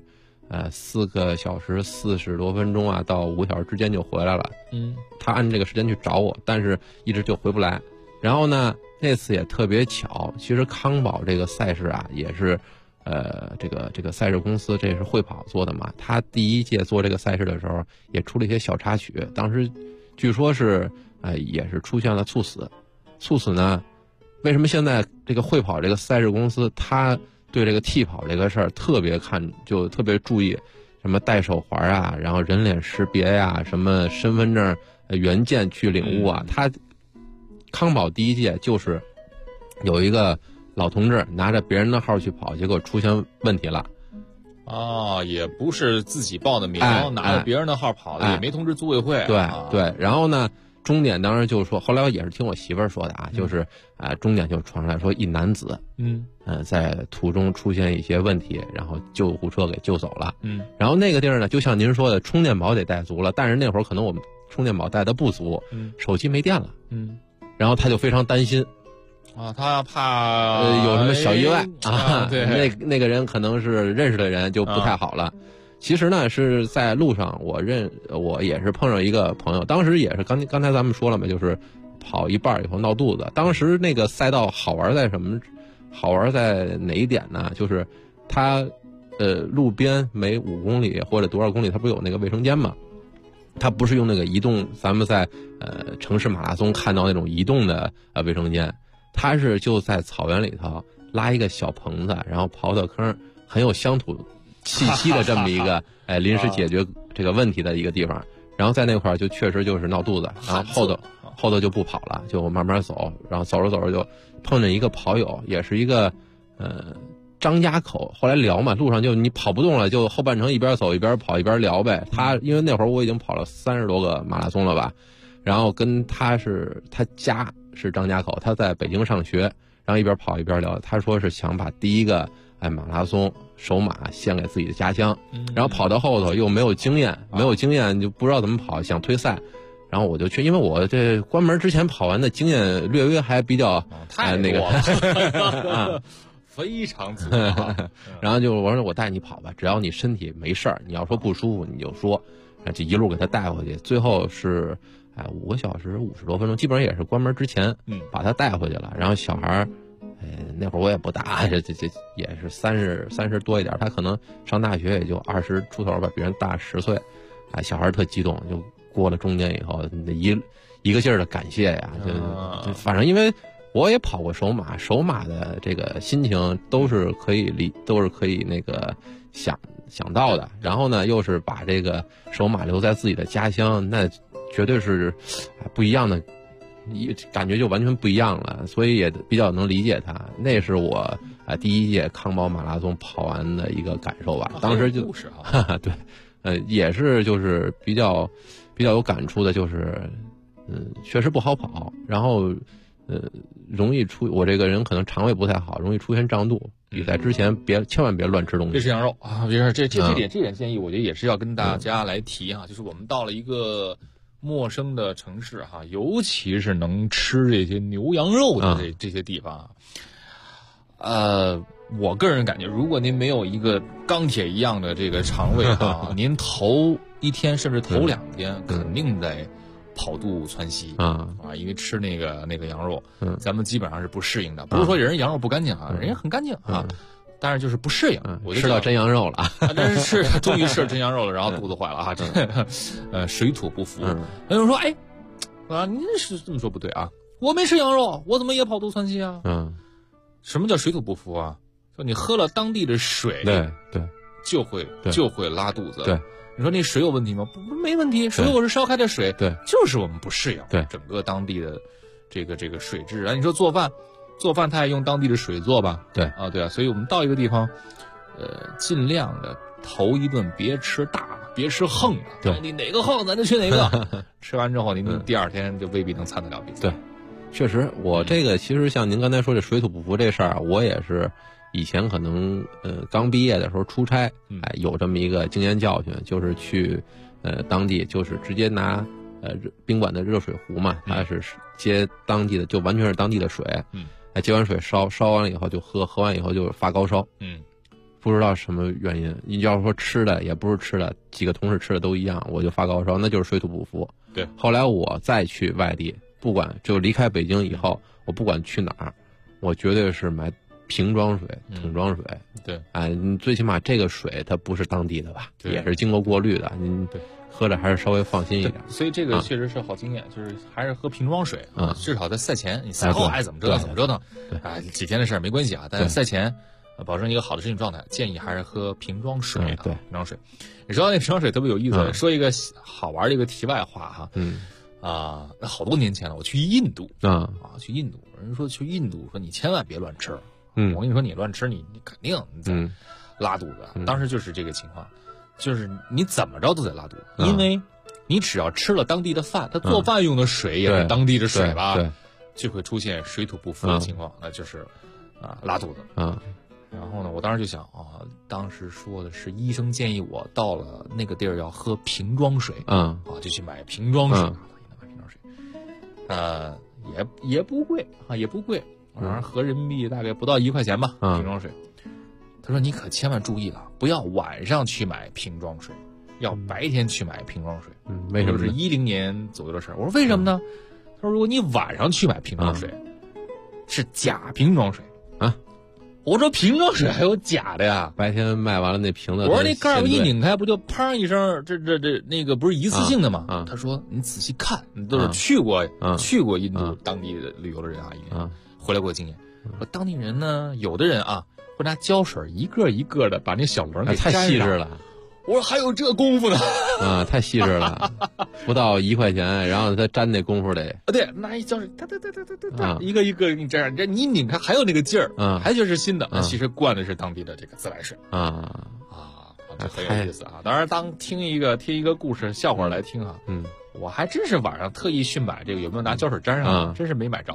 4个小时40多分钟啊，到5小时之间就回来了。他按这个时间去找我，但是一直就回不来。然后呢，那次也特别巧，其实康宝这个赛事啊，也是。这个赛事公司这是会跑做的嘛？他第一届做这个赛事的时候，也出了一些小插曲。当时据说是也是出现了猝死。猝死呢，为什么现在这个会跑这个赛事公司，他对这个替跑这个事儿特别就特别注意，什么戴手环啊，然后人脸识别呀，什么身份证原件去领物啊。他康宝第一届就是有一个。老同志拿着别人的号去跑，结果出现问题了。 也不是自己报的名，拿着别人的号跑的，也没通知组委会。 对。然后呢，终点当时就说，后来我也是听我媳妇儿说的啊，就是终点就传出来说一男子，在途中出现一些问题，然后救护车给救走了。然后那个地儿呢，就像您说的，充电宝得带足了，但是那会儿可能我们充电宝带的不足，手机没电了。然后他就非常担心。 他怕有什么小意外对， 那个人可能是认识的人，就不太好了。其实呢，是在路上，我也是碰上一个朋友，当时也是刚才咱们说了嘛，就是跑一半以后闹肚子。当时那个赛道好玩在什么？好玩在哪一点呢？就是它路边每5公里或者多少公里，它不是有那个卫生间吗？它不是用那个移动，咱们在城市马拉松看到那种移动的卫生间。他是就在草原里头拉一个小棚子，然后刨到坑，很有乡土气息的这么一个临时解决这个问题的一个地方。然后在那块儿就确实就是闹肚子，然后后头就不跑了，就慢慢走，然后走着就碰见一个跑友，也是一个张家口。后来聊嘛，路上就你跑不动了，就后半程一边走一边跑一边聊呗。他因为那会儿我已经跑了30多个马拉松了吧，然后跟他家是张家口，他在北京上学，然后一边跑一边聊。他说是想把第一个马拉松首马献给自己的家乡，然后跑到后头又没有经验就不知道怎么跑，想退赛。然后我就去，因为我这关门之前跑完的经验略微还比较那个非常足。 然后就我说我带你跑吧，只要你身体没事儿，你要说不舒服你就说，就一路给他带回去。最后是5个小时50多分钟，基本上也是关门之前把他带回去了。然后小孩那会儿我也不大，这也是30多一点，他可能上大学也就20出头吧，比人大10岁。小孩特激动，就过了终点以后，一个劲儿的感谢呀，就反正因为我也跑过首马，首马的这个心情都是可以那个想到的。然后呢，又是把这个首马留在自己的家乡，那绝对是不一样的，感觉就完全不一样了。所以也比较能理解他。那是我第一届康宝马拉松跑完的一个感受吧。当时就故事啊， 对，也是就是比较有感触的，就是确实不好跑，然后容易我这个人可能肠胃不太好，容易出现胀肚。比赛之前千万别乱吃东西， 别吃羊肉啊！别这点建议，我觉得也是要跟大家来提哈，就是我们到了一个陌生的城市哈，尤其是能吃这些牛羊肉的这些地方，我个人感觉，如果您没有一个钢铁一样的这个肠胃啊，您头一天甚至头2天肯定得跑肚窜稀因为吃那个羊肉，咱们基本上是不适应的。不是说人羊肉不干净啊，人家很干净啊，但是就是不适应。我就吃到真羊肉了， 但是终于吃了真羊肉了，然后肚子坏了啊，水土不服。有人说，您是这么说不对啊，我没吃羊肉，我怎么也跑肚窜稀啊？什么叫水土不服啊？就你喝了当地的水， 对， 就会拉肚子。 对。 你说那水有问题吗？没问题，水果是烧开的水， 对， 就是我们不适应， 对， 整个当地的这个水质啊。你说做饭他也用当地的水做吧？ 对啊，对啊，所以我们到一个地方，尽量的头一顿别吃大的，别吃横的， 对， 你哪个横咱就去哪个。吃完之后，您第2天就未必能参得了比赛。 对，确实，我这个其实像您刚才说这水土不服这事儿，我也是。以前可能刚毕业的时候出差，有这么一个经验教训，就是去当地就是直接拿宾馆的热水壶嘛，它是接当地的，就完全是当地的水，接完水烧完了以后就喝完以后就发高烧，不知道什么原因。你要说吃的也不是吃的，几个同事吃的都一样，我就发高烧，那就是水土不服。 对， 后来我再去外地，不管就离开北京以后，我不管去哪儿，我绝对是买瓶装水、桶装水， 对， 你最起码这个水它不是当地的吧，也是经过过滤的，您喝着还是稍微放心一点。 所以这个确实是好经验，就是还是喝瓶装水至少在赛前，你赛后爱怎么折腾怎么折腾，几天的事儿没关系啊，但是赛前保证一个好的身体状态，建议还是喝瓶装水对， 瓶装水。你说到那瓶装水特别有意思，说一个好玩的一个题外话哈，那好多年前了，我去印度去印度，人说去印度说你千万别乱吃。我跟你说，你乱吃，你肯定在拉肚子。当时就是这个情况，就是你怎么着都得拉肚子，因为你只要吃了当地的饭，他做饭用的水也是当地的水吧，就会出现水土不服的情况，那就是拉肚子。然后呢，我当时就想当时说的是医生建议我到了那个地儿要喝瓶装水，就去买瓶装水，买瓶装水，也不贵也不贵。合人民币大概不到1块钱吧，瓶装水。他说你可千万注意了，不要晚上去买瓶装水，要白天去买瓶装水。 为什么？ 就是10年左右的事儿。我说为什么呢？他说如果你晚上去买瓶装水，是假瓶装水啊。 我说瓶装水还有假的呀？ 白天卖完了那瓶子， 我说那盖儿一拧开，不就砰一声，这那个不是一次性的吗？他说你仔细看，你都是去过印度当地的旅游的人回来给我经验，说当地人呢，有的人会拿胶水一个一个的把那小棱给太细致了。 我说还有这功夫呢太细致了，不到1块钱，然后他粘那功夫得对，拿一胶水哒一个一个给你粘上，这你拧开还有那个劲儿还觉得是新的，其实灌的是当地的这个自来水这很有意思当然听一个故事笑话来听我还真是晚上特意去买这个有没有拿胶水粘上真是没买着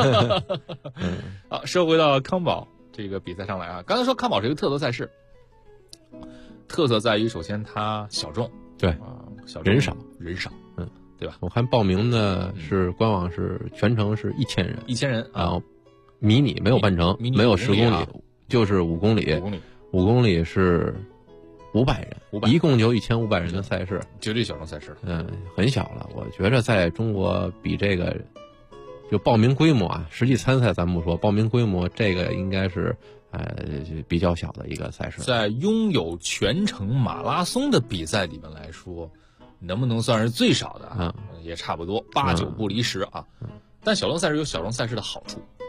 说回到康宝这个比赛上来刚才说康宝是一个特色赛事，特色在于首先它小众， 对小众人少对吧？ 我看报名的是官网是全程是1000人，然后迷你没有半程，没有10公里，就是5公里，5公里是500人，一共就1500人的赛事， 绝对小众赛事， 很小了。我觉着在中国比这个就报名规模实际参赛咱不说，报名规模这个应该是比较小的一个赛事。 在拥有全程马拉松的比赛里面来说，能不能算是最少的也差不多8、9不离10但小众赛事有小众赛事的好处，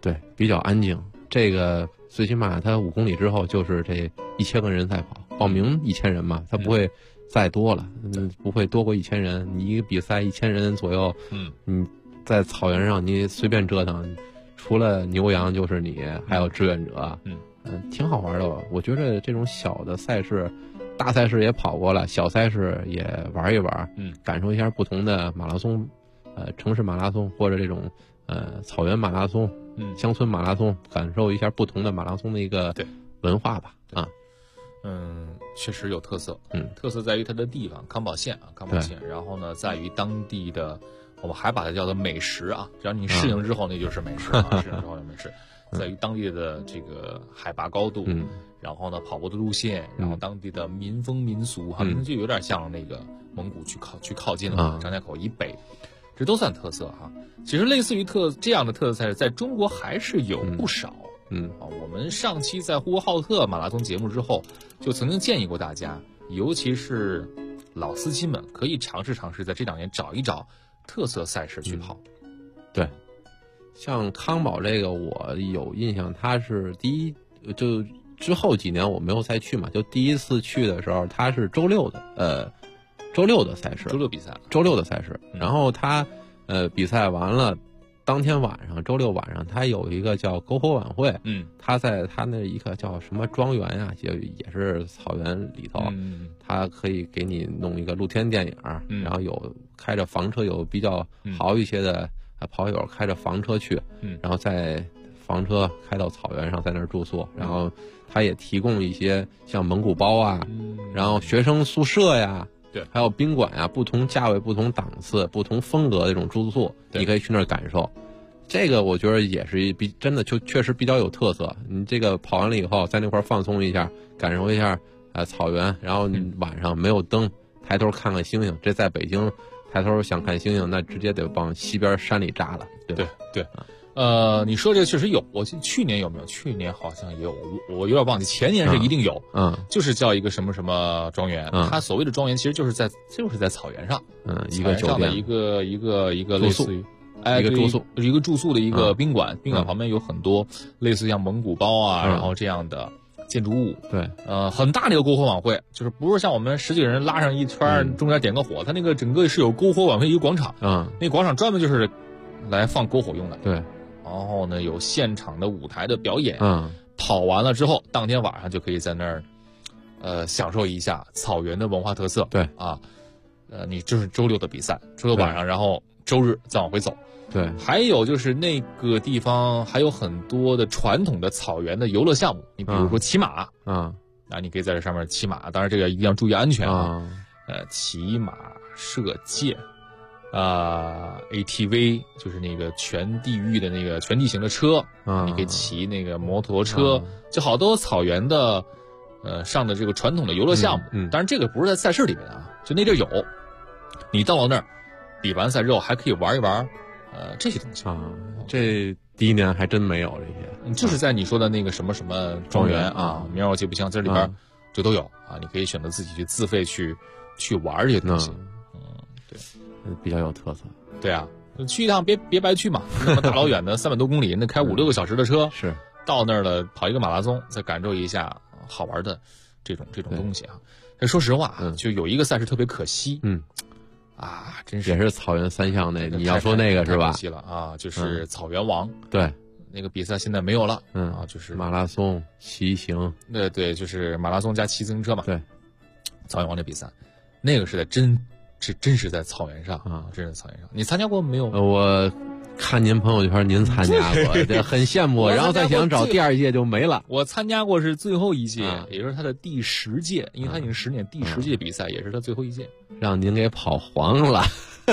对，比较安静。这个最起码它5公里之后就是这1000个人赛跑，报名1000人嘛，它不会再多了，不会多过1000人。你一个比赛1000人左右，你在草原上你随便折腾，除了牛羊就是你，还有志愿者，挺好玩的。我觉得这种小的赛事，大赛事也跑过了，小赛事也玩一玩，感受一下不同的马拉松，城市马拉松或者这种草原马拉松，乡村马拉松，感受一下不同的马拉松的一个文化吧。 确实有特色。特色在于它的地方，康保县啊，康保县。然后呢，在于当地的，我们还把它叫做美食啊，只要你适应之后，那就是美食啊，适应之后的美食。在于当地的这个海拔高度，然后呢跑步的路线，然后当地的民风民俗，好像就有点像那个蒙古去靠近了，张家口以北，这都算特色哈。其实类似于这样的特色赛事，在中国还是有不少。我们上期在呼和浩特马拉松节目之后，就曾经建议过大家，尤其是老司机们，可以尝试在这2年找一找特色赛事去跑。 对。像康宝这个我有印象，他是就之后几年我没有再去嘛，就第一次去的时候他是周六的赛事，周六的赛事，然后他比赛完了当天晚上，周六晚上他有一个叫篝火晚会，他在他那一个叫什么庄园呀，也是草原里头，他可以给你弄一个露天电影，然后有开着房车，有比较好一些的跑友开着房车去，然后在房车开到草原上，在那儿住宿，然后他也提供一些像蒙古包啊，然后学生宿舍呀， 对， 还有宾馆呀，不同价位、不同档次、不同风格的这种住宿，你可以去那儿感受。这个我觉得也是真的就确实比较有特色。你这个跑完了以后，在那块放松一下，感受一下草原，然后晚上没有灯，抬头看看星星。这在北京抬头想看星星，那直接得往西边山里扎了，对吧？ 对。你说这个确实有，我去年有没有？去年好像也有，我有点忘记，前年是一定有。就是叫一个什么什么庄园，它所谓的庄园其实就是在草原上， 一个酒店， 一个类似于一个住宿的一个宾馆，宾馆旁边有很多类似像蒙古包啊，然后这样的建筑物。 对， 很大的一个篝火晚会，就是不是像我们10几个人拉上一圈，中间点个火，它那个整个是有篝火晚会一个广场，那广场专门就是来放篝火用的。 对， 然后呢有现场的舞台的表演，跑完了之后，当天晚上就可以在那儿，享受一下草原的文化特色。 对啊，你就是周六的比赛，周六晚上，然后周日再往回走。 对， 还有就是那个地方还有很多的传统的草原的游乐项目，你比如说骑马，你可以在这上面骑马，当然这个一定要注意安全啊。骑马、射箭。ATV 就是那个全地域的那个全地形的车，你可以骑那个摩托车，就好多草原的上的这个传统的游乐项目。当然这个不是在赛事里面啊，就那地儿有。你到了那儿比完赛之后还可以玩一玩这些东西啊。这第一年还真没有这些， 就是在你说的那个什么什么庄园啊，名我记不清，这里边就都有啊，你可以选择自己去自费去玩这些东西。对。 比较有特色。 对啊，去一趟别白去嘛，那么大老远的300多公里，那开5、6个小时的车， 是到那儿了，跑一个马拉松，再感受一下好玩的这种东西啊。说实话，就有一个赛事特别可惜，真是也是草原3项那，你要说那个是吧？ 可惜了啊，就是草原王。 对， 那个比赛现在没有了。就是马拉松、骑行。 对，就是马拉松加骑自行车嘛。 对， 草原王这比赛，那个是在真是在草原上啊！真是草原上，你参加过没有？ 我看您朋友圈，您参加过，这很羡慕。然后再想找第2届就没了。 我参加过是最后一届，也就是他的第10届，因为他已经10年，第10届比赛也是他最后一届， 让您给跑黄了。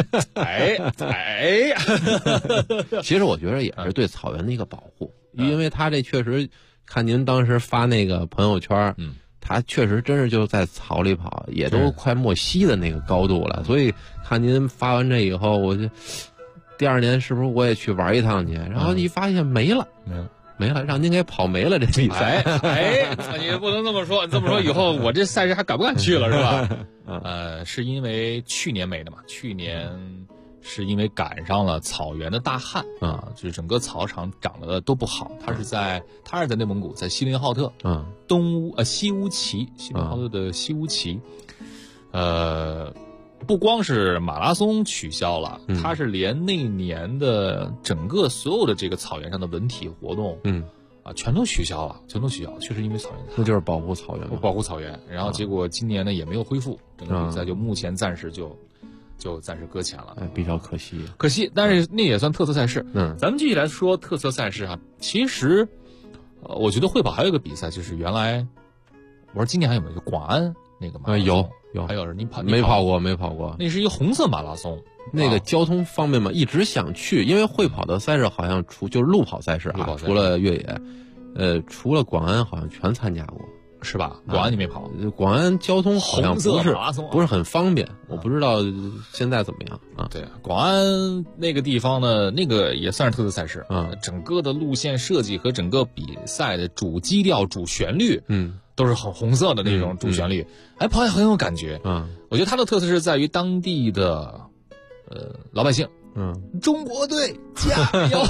其实我觉得也是对草原的一个保护，因为他这确实看您当时发那个朋友圈，他确实真是就在草里跑，也都快没膝的那个高度了。所以看您发完这以后，我就第2年是不是我也去玩一趟去？然后一发现没了，让您给跑没了这比赛。 你不能这么说，这么说以后我这赛事还敢不敢去了是吧？是因为去年没的嘛？去年是因为赶上了草原的大旱啊，就是整个草场长得都不好。他是在内蒙古，在锡林浩特，西乌旗，锡林浩特的西乌旗，不光是马拉松取消了，它是连那年的整个所有的这个草原上的文体活动，全都取消了，确实因为草原， 那就是保护草原嘛， 保护草原。然后结果今年呢也没有恢复，整个比赛就目前暂时就暂时搁浅了， 比较可惜。 但是那也算特色赛事。咱们继续来说特色赛事哈。其实，我觉得会跑还有一个比赛，就是原来我说今年还有没有就广安那个马拉松？ 有， 还有是你没跑过？ 那是一个红色马拉松。 那个交通方便嘛，一直想去，因为会跑的赛事好像就是路跑赛事啊，除了越野，除了广安好像全参加过， 是吧？广安你没跑？ 广安交通好像不是很方便，我不知道现在怎么样啊？ 对，广安那个地方呢，那个也算是特色赛事啊，整个的路线设计和整个比赛的主基调、主旋律，都是很红色的那种主旋律，跑也很有感觉。我觉得它的特色是在于当地的老百姓，中国队加油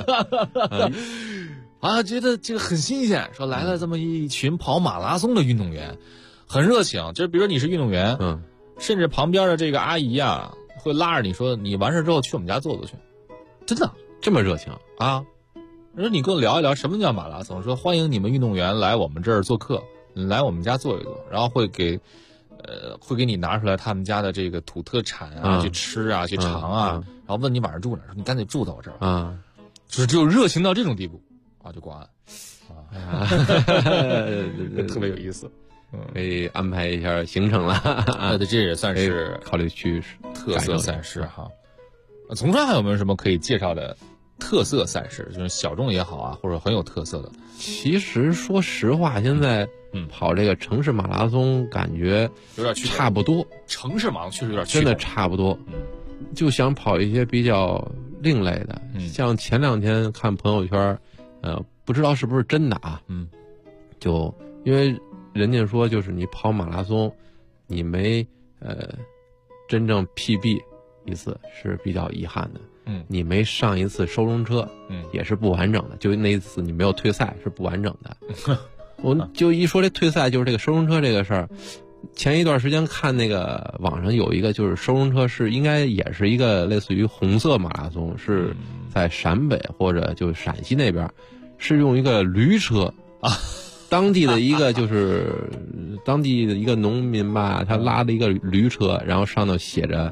啊，觉得这个很新鲜，说来了这么一群跑马拉松的运动员，很热情。就是比如说你是运动员，甚至旁边的这个阿姨啊，会拉着你说你完事之后去我们家坐坐去，真的这么热情啊？说你跟我聊一聊什么叫马拉松，说欢迎你们运动员来我们这儿做客，来我们家坐一坐，然后会给你拿出来他们家的这个土特产啊，去吃啊，去尝啊，然后问你晚上住哪，说你干脆住到我这儿啊，就是只有热情到这种地步啊，就广安特别有意思， 可以安排一下行程了。 这也算是考虑去特色赛事哈。从川还有没有什么可以介绍的特色赛事，就是小众也好啊，或者很有特色的？ 其实说实话，现在跑这个城市马拉松感觉有点差不多。 城市马拉松确实有点真的差不多。就想跑一些比较另类的，像前2天看朋友圈，不知道是不是真的啊？就因为人家说，就是你跑马拉松，你没真正 PB 一次是比较遗憾的。你没上一次收容车，也是不完整的。就那一次你没有退赛是不完整的。我就一说这退赛，就是这个收容车这个事儿。前一段时间看那个网上有一个，就是收容车是应该也是一个类似于红色马拉松，是在陕北或者就陕西那边，是用一个驴车啊。当地的一个就是当地的一个农民吧，他拉了一个驴车，然后上头写着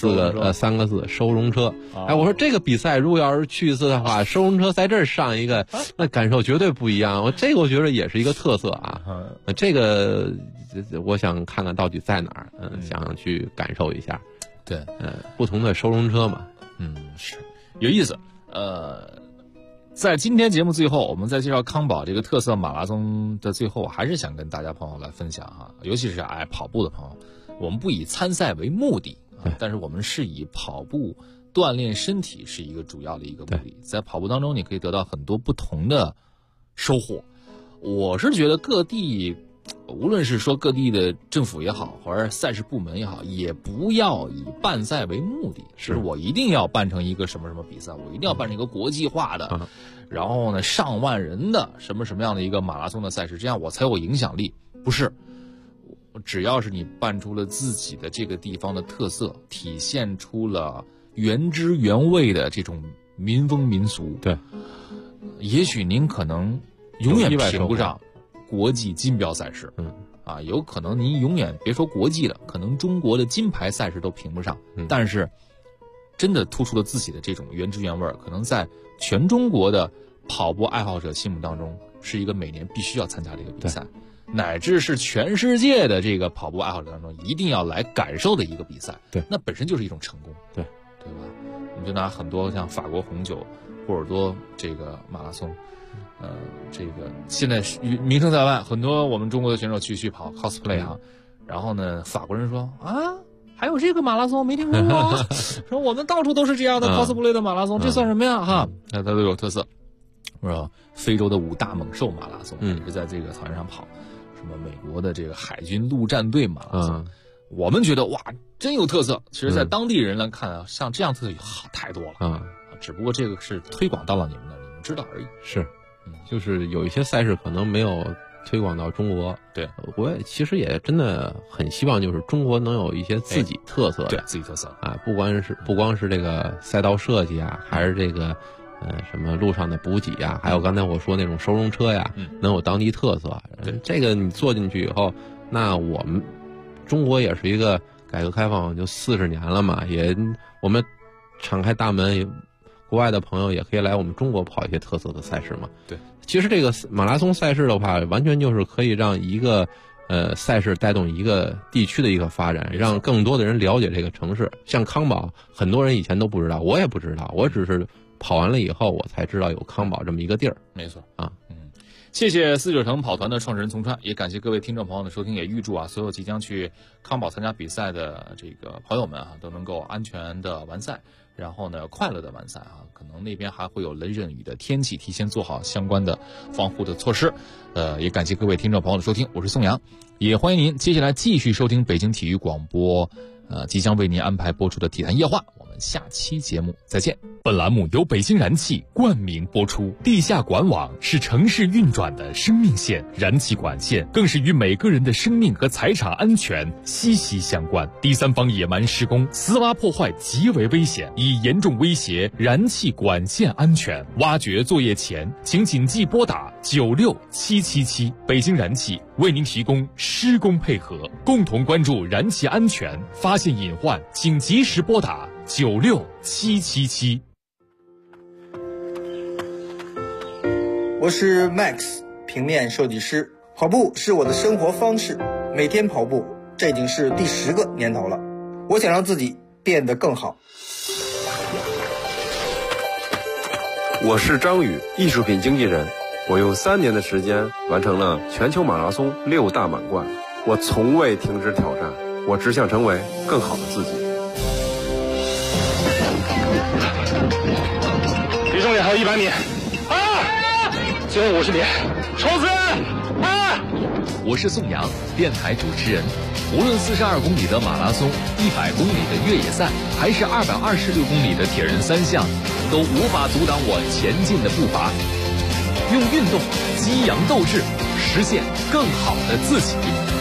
3个字收容车。我说这个比赛如果要是去一次的话，收容车在这儿上一个，那感受绝对不一样。我觉得也是一个特色啊。这个我想看看到底在哪儿，想去感受一下。 对， 不同的收容车嘛， 是有意思。在今天节目最后，我们在介绍康宝这个特色马拉松的最后，还是想跟大家朋友来分享哈，尤其是爱跑步的朋友，我们不以参赛为目的但是我们是以跑步锻炼身体是一个主要的一个目的。在跑步当中，你可以得到很多不同的收获。我是觉得各地，无论是说各地的政府也好，或者赛事部门也好，也不要以办赛为目的，是我一定要办成一个什么什么比赛，我一定要办成一个国际化的，然后呢上万人的什么样的一个马拉松的赛事，这样我才有影响力。不是，只要是你办出了自己的这个地方的特色，体现出了原汁原味的这种民风民俗， 对， 也许您可能永远评不上国际金标赛事，有可能您永远别说国际了，可能中国的金牌赛事都评不上，但是真的突出了自己的这种原汁原味，可能在全中国的跑步爱好者心目当中是一个每年必须要参加的一个比赛，乃至是全世界的这个跑步爱好者当中一定要来感受的一个比赛， 对， 那本身就是一种成功， 对吧？我们就拿很多像法国红酒、波尔多这个马拉松。这个现在名声在外，很多我们中国的选手去跑 cosplay 哈，然后呢，法国人说啊，还有这个马拉松没听过吗？说我们到处都是这样的 cosplay 的马拉松，这算什么呀？哈，那它都有特色。说非洲的5大猛兽马拉松也是在这个草原上跑，什么美国的这个海军陆战队马拉松， 我们觉得哇真有特色，其实在当地人来看啊，像这样特色好太多了啊。只不过这个是推广到了你们那儿，你们知道而已。 是，就是有一些赛事可能没有推广到中国。 对， 我其实也真的很希望，就是中国能有一些自己特色的， 对自己特色啊，不光是这个赛道设计啊，还是这个什么路上的补给啊，还有刚才我说那种收容车呀，能有当地特色。这个你做进去以后，那我们中国也是一个改革开放就40年了嘛，也我们敞开大门。国外的朋友也可以来我们中国跑一些特色的赛事嘛。 对， 其实这个马拉松赛事的话，完全就是可以让一个赛事带动一个地区的一个发展，让更多的人了解这个城市。像康宝，很多人以前都不知道，我也不知道，我只是跑完了以后我才知道有康宝这么一个地儿。 没错啊， 谢谢四九城跑团的创始人丛川，也感谢各位听众朋友的收听，也预祝所有即将去康宝参加比赛的这个朋友们都能够安全的完赛。然后呢，快乐的完赛可能那边还会有雷阵雨的天气，提前做好相关的防护的措施。也感谢各位听众朋友的收听，我是宋阳，也欢迎您接下来继续收听北京体育广播，即将为您安排播出的体坛夜话。我们下期节目再见。 本栏目由北京燃气冠名播出。地下管网是城市运转的生命线，燃气管线更是与每个人的生命和财产安全息息相关。第三方野蛮施工、私挖破坏极为危险，已严重威胁燃气管线安全。挖掘作业前，请谨记拨打96777。北京燃气为您提供施工配合，共同关注燃气安全，发现隐患请及时拨打96777。 我是 Max 平面设计师，跑步是我的生活方式，每天跑步，这已经是第10个年头了。我想让自己变得更好。 我是张宇，艺术品经纪人。我用3年的时间完成了全球马拉松6大满贯。我从未停止挑战，我只想成为更好的自己。 离终点还有100米。最后50米，冲刺！ 我是宋阳，电台主持人。无论42公里的马拉松、100公里的越野赛，还是226公里的铁人3项，都无法阻挡我前进的步伐。用运动激扬斗志，实现更好的自己。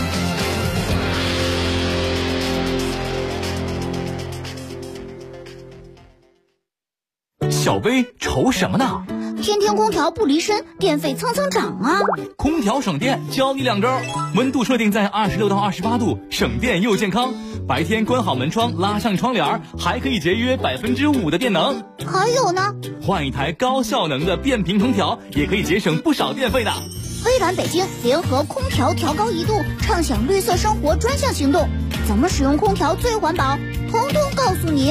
小薇愁什么呢？ 天天空调不离身，电费蹭蹭涨啊！ 空调省电，教你2招：温度设定在26到28度，省电又健康。白天关好门窗，拉上窗帘，还可以节约5%的电能。 还有呢， 换一台高效能的变频空调，也可以节省不少电费的。 微软北京联合空调调高1度，畅享绿色生活专项行动，怎么使用空调最环保？通通告诉你。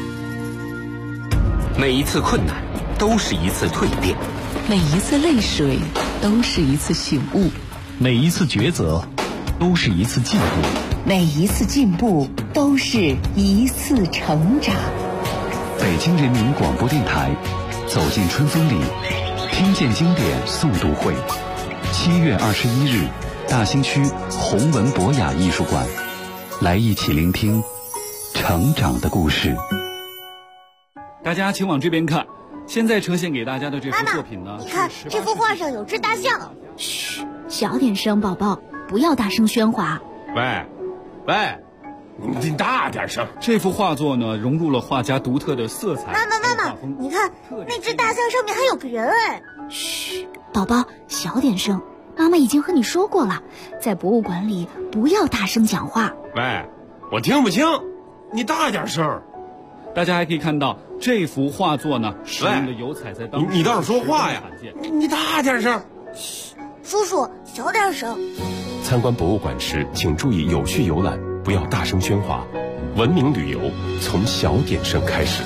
每一次困难都是一次蜕变， 每一次泪水都是一次醒悟， 每一次抉择都是一次进步， 每一次进步都是一次成长。 北京人民广播电台，走进春风里，听见经典诵读会，7月21日，大兴区弘文博雅艺术馆，来一起聆听成长的故事。 大家请往这边看，现在呈现给大家的这幅作品呢， 你看这幅画上有只大象。 嘘，小点声，宝宝，不要大声喧哗。 喂，你大点声。 这幅画作呢，融入了画家独特的色彩。 妈妈，你看那只大象上面还有个人哎。嘘，宝宝，小点声。妈妈已经和你说过了，在博物馆里不要大声讲话。 喂，我听不清，你大点声。 大家还可以看到这幅画作呢，使用的油彩在当时你倒是说话呀！你大点声。 嘘，叔叔，小点声。 参观博物馆时，请注意有序游览，不要大声喧哗。文明旅游从小点声开始。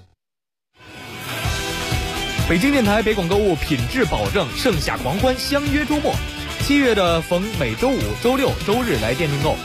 北京电台北广购物品质保证，盛夏狂欢相约周末。7月的逢每周5、周6、周日来店订购。